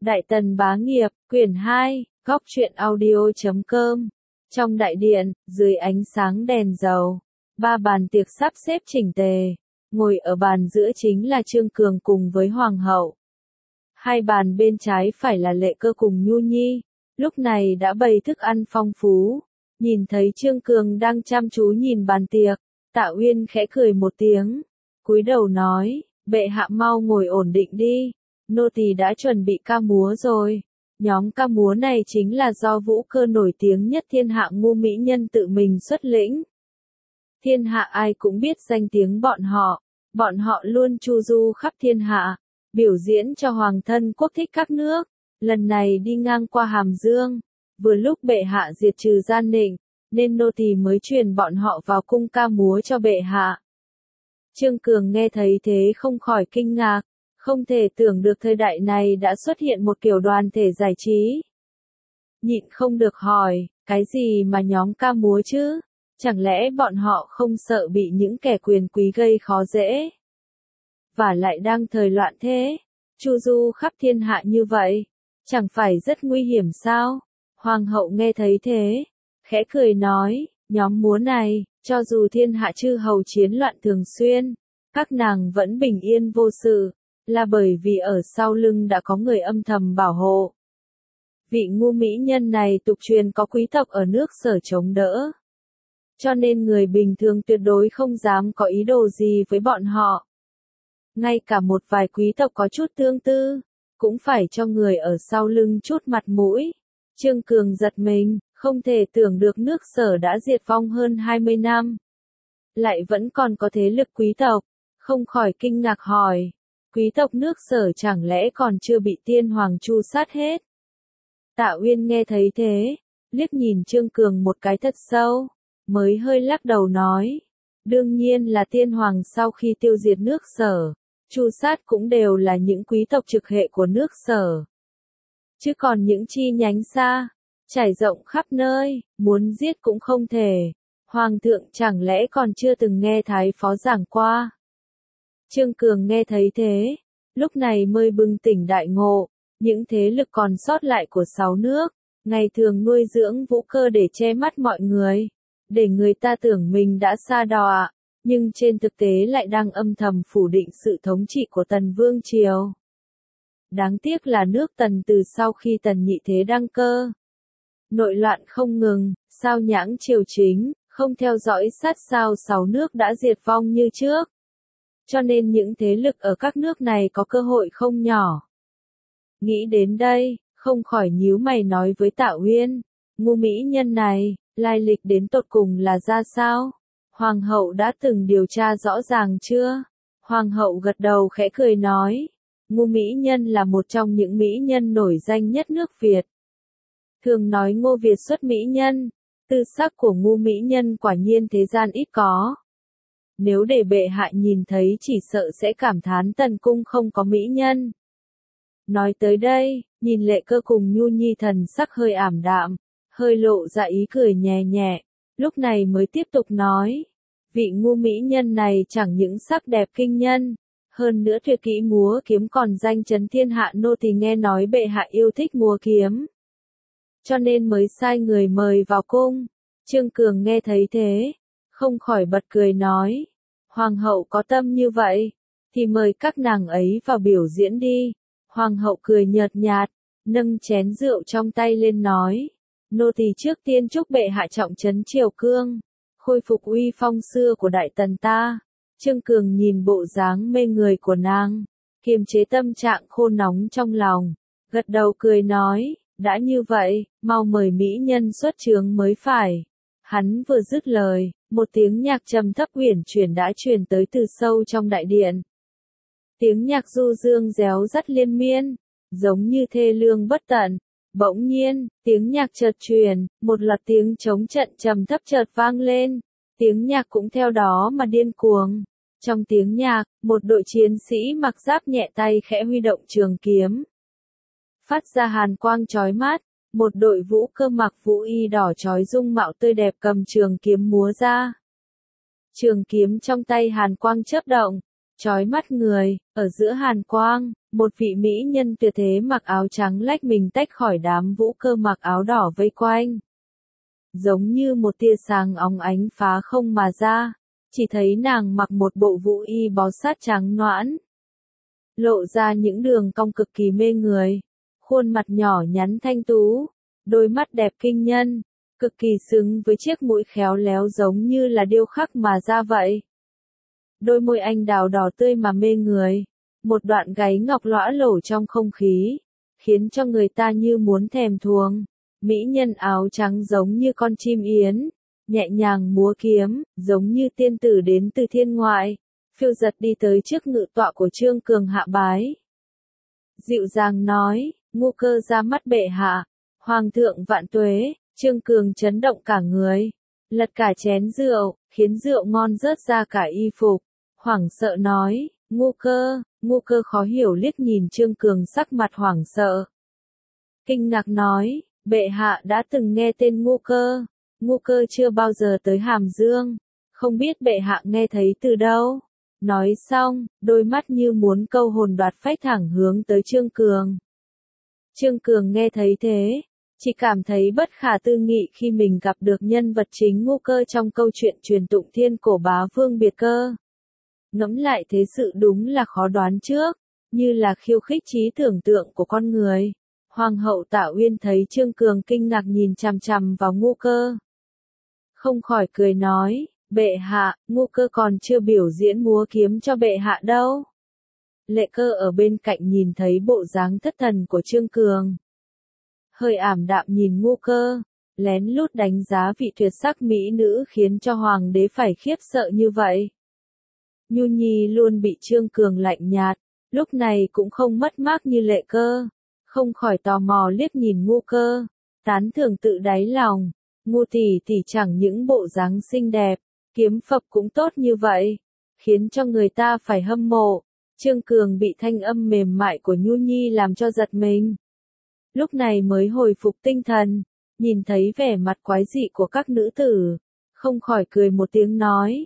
Đại Tần Bá Nghiệp, quyển 2, góc truyện audio.com. Trong đại điện, dưới ánh sáng đèn dầu, ba bàn tiệc sắp xếp chỉnh tề. Ngồi ở bàn giữa chính là Trương Cường cùng với Hoàng hậu. Hai bàn bên trái phải là Lệ Cơ cùng Nhu Nhi, lúc này đã bày thức ăn phong phú. Nhìn thấy Trương Cường đang chăm chú nhìn bàn tiệc, Tạ Uyên khẽ cười một tiếng, cúi đầu nói, bệ hạ mau ngồi ổn định đi, nô tỳ đã chuẩn bị ca múa rồi. Nhóm ca múa này chính là do vũ cơ nổi tiếng nhất thiên hạ Ngô Mỹ Nhân tự mình xuất lĩnh. Thiên hạ ai cũng biết danh tiếng bọn họ luôn chu du khắp thiên hạ, biểu diễn cho hoàng thân quốc thích các nước. Lần này đi ngang qua Hàm Dương, vừa lúc bệ hạ diệt trừ gian nịnh, nên nô tỳ mới truyền bọn họ vào cung ca múa cho bệ hạ. Trương Cường nghe thấy thế không khỏi kinh ngạc, không thể tưởng được thời đại này đã xuất hiện một kiểu đoàn thể giải trí. Nhịn không được hỏi, cái gì mà nhóm ca múa chứ? Chẳng lẽ bọn họ không sợ bị những kẻ quyền quý gây khó dễ? Và lại đang thời loạn thế, chu du khắp thiên hạ như vậy, chẳng phải rất nguy hiểm sao? Hoàng hậu nghe thấy thế, khẽ cười nói, nhóm múa này, cho dù thiên hạ chư hầu chiến loạn thường xuyên, các nàng vẫn bình yên vô sự, là bởi vì ở sau lưng đã có người âm thầm bảo hộ. Vị ngu mỹ nhân này tục truyền có quý tộc ở nước Sở chống đỡ, cho nên người bình thường tuyệt đối không dám có ý đồ gì với bọn họ. Ngay cả một vài quý tộc có chút tương tư, cũng phải cho người ở sau lưng chút mặt mũi. Trương Cường giật mình, không thể tưởng được nước Sở đã diệt vong hơn 20 năm. Lại vẫn còn có thế lực quý tộc, không khỏi kinh ngạc hỏi, quý tộc nước Sở chẳng lẽ còn chưa bị tiên hoàng tru sát hết? Tạ Uyên nghe thấy thế, liếc nhìn Trương Cường một cái thật sâu, mới hơi lắc đầu nói, đương nhiên là tiên hoàng sau khi tiêu diệt nước Sở, tru sát cũng đều là những quý tộc trực hệ của nước Sở. Chứ còn những chi nhánh xa, trải rộng khắp nơi, muốn giết cũng không thể. Hoàng thượng chẳng lẽ còn chưa từng nghe Thái Phó giảng qua? Trương Cường nghe thấy thế, lúc này mới bừng tỉnh đại ngộ, những thế lực còn sót lại của 6 nước, ngày thường nuôi dưỡng vũ cơ để che mắt mọi người, để người ta tưởng mình đã sa đọa, nhưng trên thực tế lại đang âm thầm phủ định sự thống trị của Tần Vương Triều. Đáng tiếc là nước Tần từ sau khi Tần Nhị Thế đăng cơ, nội loạn không ngừng, sao nhãng triều chính, không theo dõi sát sao 6 nước đã diệt vong như trước. Cho nên những thế lực ở các nước này có cơ hội không nhỏ. Nghĩ đến đây, không khỏi nhíu mày nói với Tạ Uyên, ngu mỹ nhân này, lai lịch đến tột cùng là ra sao? Hoàng hậu đã từng điều tra rõ ràng chưa? Hoàng hậu gật đầu khẽ cười nói, ngu mỹ nhân là một trong những mỹ nhân nổi danh nhất nước Việt. Thường nói Ngô Việt xuất mỹ nhân, tư sắc của ngu mỹ nhân quả nhiên thế gian ít có. Nếu để bệ hạ nhìn thấy chỉ sợ sẽ cảm thán Tần cung không có mỹ nhân. Nói tới đây, nhìn Lệ Cơ cùng Nhu Nhi thần sắc hơi ảm đạm, hơi lộ ra ý cười nhẹ nhẹ, lúc này mới tiếp tục nói, vị ngu mỹ nhân này chẳng những sắc đẹp kinh nhân, hơn nữa tuyệt kỹ múa kiếm còn danh chấn thiên hạ, nô tỳ nghe nói bệ hạ yêu thích múa kiếm, cho nên mới sai người mời vào cung. Trương Cường nghe thấy thế, không khỏi bật cười nói, hoàng hậu có tâm như vậy, thì mời các nàng ấy vào biểu diễn đi. Hoàng hậu cười nhợt nhạt, nâng chén rượu trong tay lên nói, nô tỳ trước tiên chúc bệ hạ trọng trấn triều cương, khôi phục uy phong xưa của Đại Tần ta. Trương Cường nhìn bộ dáng mê người của nàng, kiềm chế tâm trạng khô nóng trong lòng, gật đầu cười nói, đã như vậy, mau mời mỹ nhân xuất trướng mới phải. Hắn vừa dứt lời, một tiếng nhạc trầm thấp uyển chuyển đã truyền tới từ sâu trong đại điện. Tiếng nhạc du dương réo rắt liên miên, giống như thê lương bất tận. Bỗng nhiên, tiếng nhạc chợt truyền, một loạt tiếng trống trận trầm thấp chợt vang lên, tiếng nhạc cũng theo đó mà điên cuồng. Trong tiếng nhạc, một đội chiến sĩ mặc giáp nhẹ tay khẽ huy động trường kiếm, phát ra hàn quang chói mắt. Một đội vũ cơ mặc vũ y đỏ chói dung mạo tươi đẹp cầm trường kiếm múa ra. Trường kiếm trong tay hàn quang chớp động, chói mắt người, ở giữa hàn quang, một vị mỹ nhân tuyệt thế mặc áo trắng lách mình tách khỏi đám vũ cơ mặc áo đỏ vây quanh. Giống như một tia sáng óng ánh phá không mà ra, chỉ thấy nàng mặc một bộ vũ y bó sát trắng nõn, lộ ra những đường cong cực kỳ mê người, khuôn mặt nhỏ nhắn thanh tú, đôi mắt đẹp kinh nhân, cực kỳ xứng với chiếc mũi khéo léo giống như là điêu khắc mà ra vậy. Đôi môi anh đào đỏ tươi mà mê người, một đoạn gáy ngọc lõa lổ trong không khí, khiến cho người ta như muốn thèm thuồng. Mỹ nhân áo trắng giống như con chim yến, nhẹ nhàng múa kiếm, giống như tiên tử đến từ thiên ngoại, phiêu giật đi tới trước ngự tọa của Trương Cường hạ bái. Dịu dàng nói, Ngu Cơ ra mắt bệ hạ, hoàng thượng vạn tuế. Trương Cường chấn động cả người, lật cả chén rượu, khiến rượu ngon rớt ra cả y phục, hoảng sợ nói, Ngu Cơ khó hiểu liếc nhìn Trương Cường sắc mặt hoảng sợ. Kinh ngạc nói, bệ hạ đã từng nghe tên Ngu Cơ chưa bao giờ tới Hàm Dương, không biết bệ hạ nghe thấy từ đâu. Nói xong, đôi mắt như muốn câu hồn đoạt phách thẳng hướng tới Trương Cường. Trương Cường nghe thấy thế, chỉ cảm thấy bất khả tư nghị khi mình gặp được nhân vật chính Ngu Cơ trong câu chuyện truyền tụng thiên cổ bá vương Biệt Cơ. Ngẫm lại thế sự đúng là khó đoán trước, như là khiêu khích trí tưởng tượng của con người. Hoàng hậu Tạ Uyên thấy Trương Cường kinh ngạc nhìn chằm chằm vào Ngu Cơ, không khỏi cười nói, bệ hạ, Ngu Cơ còn chưa biểu diễn múa kiếm cho bệ hạ đâu. Lệ Cơ ở bên cạnh nhìn thấy bộ dáng thất thần của Trương Cường, hơi ảm đạm nhìn Ngu Cơ, lén lút đánh giá vị tuyệt sắc mỹ nữ khiến cho hoàng đế phải khiếp sợ như vậy. Nhu Nhi luôn bị Trương Cường lạnh nhạt, lúc này cũng không mất mát như Lệ Cơ, không khỏi tò mò liếc nhìn Ngu Cơ, tán thưởng tự đáy lòng, Ngu tỷ tỷ chẳng những bộ dáng xinh đẹp, kiếm phập cũng tốt như vậy, khiến cho người ta phải hâm mộ. Trương Cường bị thanh âm mềm mại của Nhu Nhi làm cho giật mình. Lúc này mới hồi phục tinh thần, nhìn thấy vẻ mặt quái dị của các nữ tử, không khỏi cười một tiếng nói,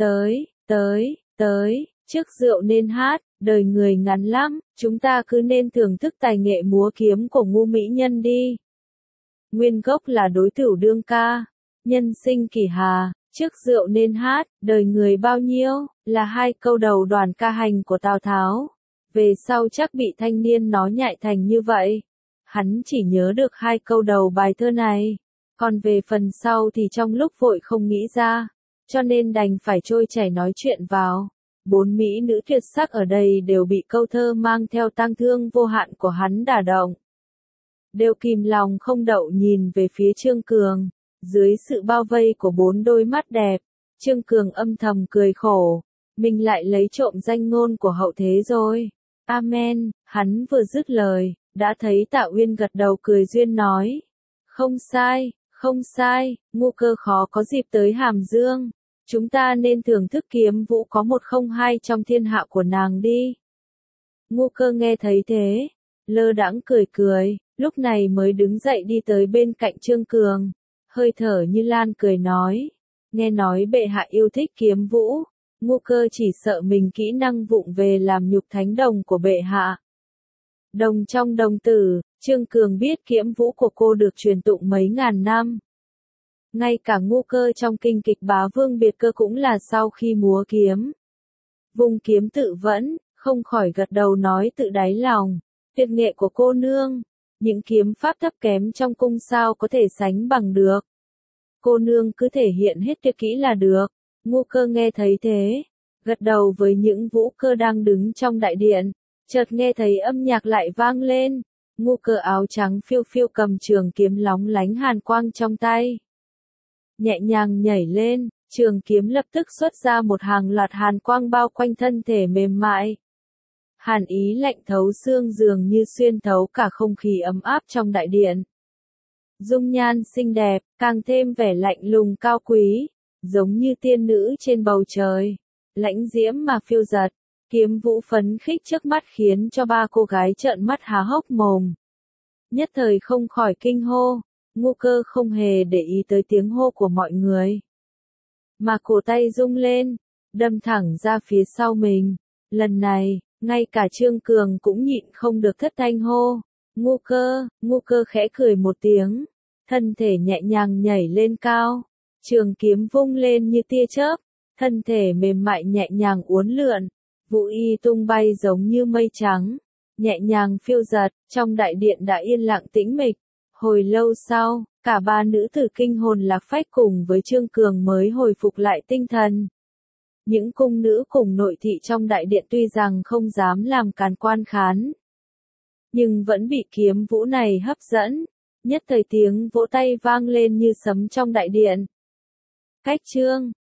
tới, trước rượu nên hát, đời người ngắn lắm, chúng ta cứ nên thưởng thức tài nghệ múa kiếm của Ngu mỹ nhân đi. Nguyên gốc là đối tửu đương ca, nhân sinh kỷ hà, trước rượu nên hát, đời người bao nhiêu, là hai câu đầu đoàn ca hành của Tào Tháo. Về sau chắc bị thanh niên nó nhại thành như vậy. Hắn chỉ nhớ được hai câu đầu bài thơ này, còn về phần sau thì trong lúc vội không nghĩ ra, cho nên đành phải trôi chảy nói chuyện vào. Bốn mỹ nữ tuyệt sắc ở đây đều bị câu thơ mang theo tang thương vô hạn của hắn đả động. Đều kìm lòng không đậu nhìn về phía Trương Cường, dưới sự bao vây của bốn đôi mắt đẹp, Trương Cường âm thầm cười khổ, mình lại lấy trộm danh ngôn của hậu thế rồi. Amen, hắn vừa dứt lời, đã thấy Tạ Uyên gật đầu cười duyên nói, không sai, Ngu Cơ khó có dịp tới Hàm Dương, chúng ta nên thưởng thức kiếm vũ có một không hai trong thiên hạ của nàng đi. Ngu Cơ nghe thấy thế, lơ đãng cười, lúc này mới đứng dậy đi tới bên cạnh Trương Cường, hơi thở như lan cười nói, nghe nói bệ hạ yêu thích kiếm vũ, Ngu Cơ chỉ sợ mình kỹ năng vụng về làm nhục thánh đồng của bệ hạ. Đồng trong đồng tử, Trương Cường biết kiếm vũ của cô được truyền tụng mấy ngàn năm. Ngay cả Ngu Cơ trong kinh kịch bá vương Biệt Cơ cũng là sau khi múa kiếm, vùng kiếm tự vẫn, không khỏi gật đầu nói tự đáy lòng, tuyệt nghệ của cô nương, những kiếm pháp thấp kém trong cung sao có thể sánh bằng được. Cô nương cứ thể hiện hết tuyệt kỹ là được. Ngu Cơ nghe thấy thế, gật đầu với những vũ cơ đang đứng trong đại điện, chợt nghe thấy âm nhạc lại vang lên. Ngu Cơ áo trắng phiêu phiêu cầm trường kiếm lóng lánh hàn quang trong tay, nhẹ nhàng nhảy lên, trường kiếm lập tức xuất ra một hàng loạt hàn quang bao quanh thân thể mềm mại. Hàn ý lạnh thấu xương dường như xuyên thấu cả không khí ấm áp trong đại điện. Dung nhan xinh đẹp, càng thêm vẻ lạnh lùng cao quý, giống như tiên nữ trên bầu trời, lãnh diễm mà phiêu dật. Kiếm vũ phấn khích trước mắt khiến cho ba cô gái trợn mắt há hốc mồm. Nhất thời không khỏi kinh hô, Ngu Cơ không hề để ý tới tiếng hô của mọi người, mà cổ tay rung lên, đâm thẳng ra phía sau mình, Lần này, ngay cả Trương Cường cũng nhịn không được thất thanh hô. Ngu cơ khẽ cười một tiếng, thân thể nhẹ nhàng nhảy lên cao, trường kiếm vung lên như tia chớp, thân thể mềm mại nhẹ nhàng uốn lượn, vũ y tung bay giống như mây trắng, nhẹ nhàng phiêu dật, trong đại điện đã yên lặng tĩnh mịch. Hồi lâu sau, cả ba nữ tử kinh hồn lạc phách cùng với Trương Cường mới hồi phục lại tinh thần. Những cung nữ cùng nội thị trong đại điện tuy rằng không dám làm càn quan khán, nhưng vẫn bị kiếm vũ này hấp dẫn, nhất thời tiếng vỗ tay vang lên như sấm trong đại điện. Cách chương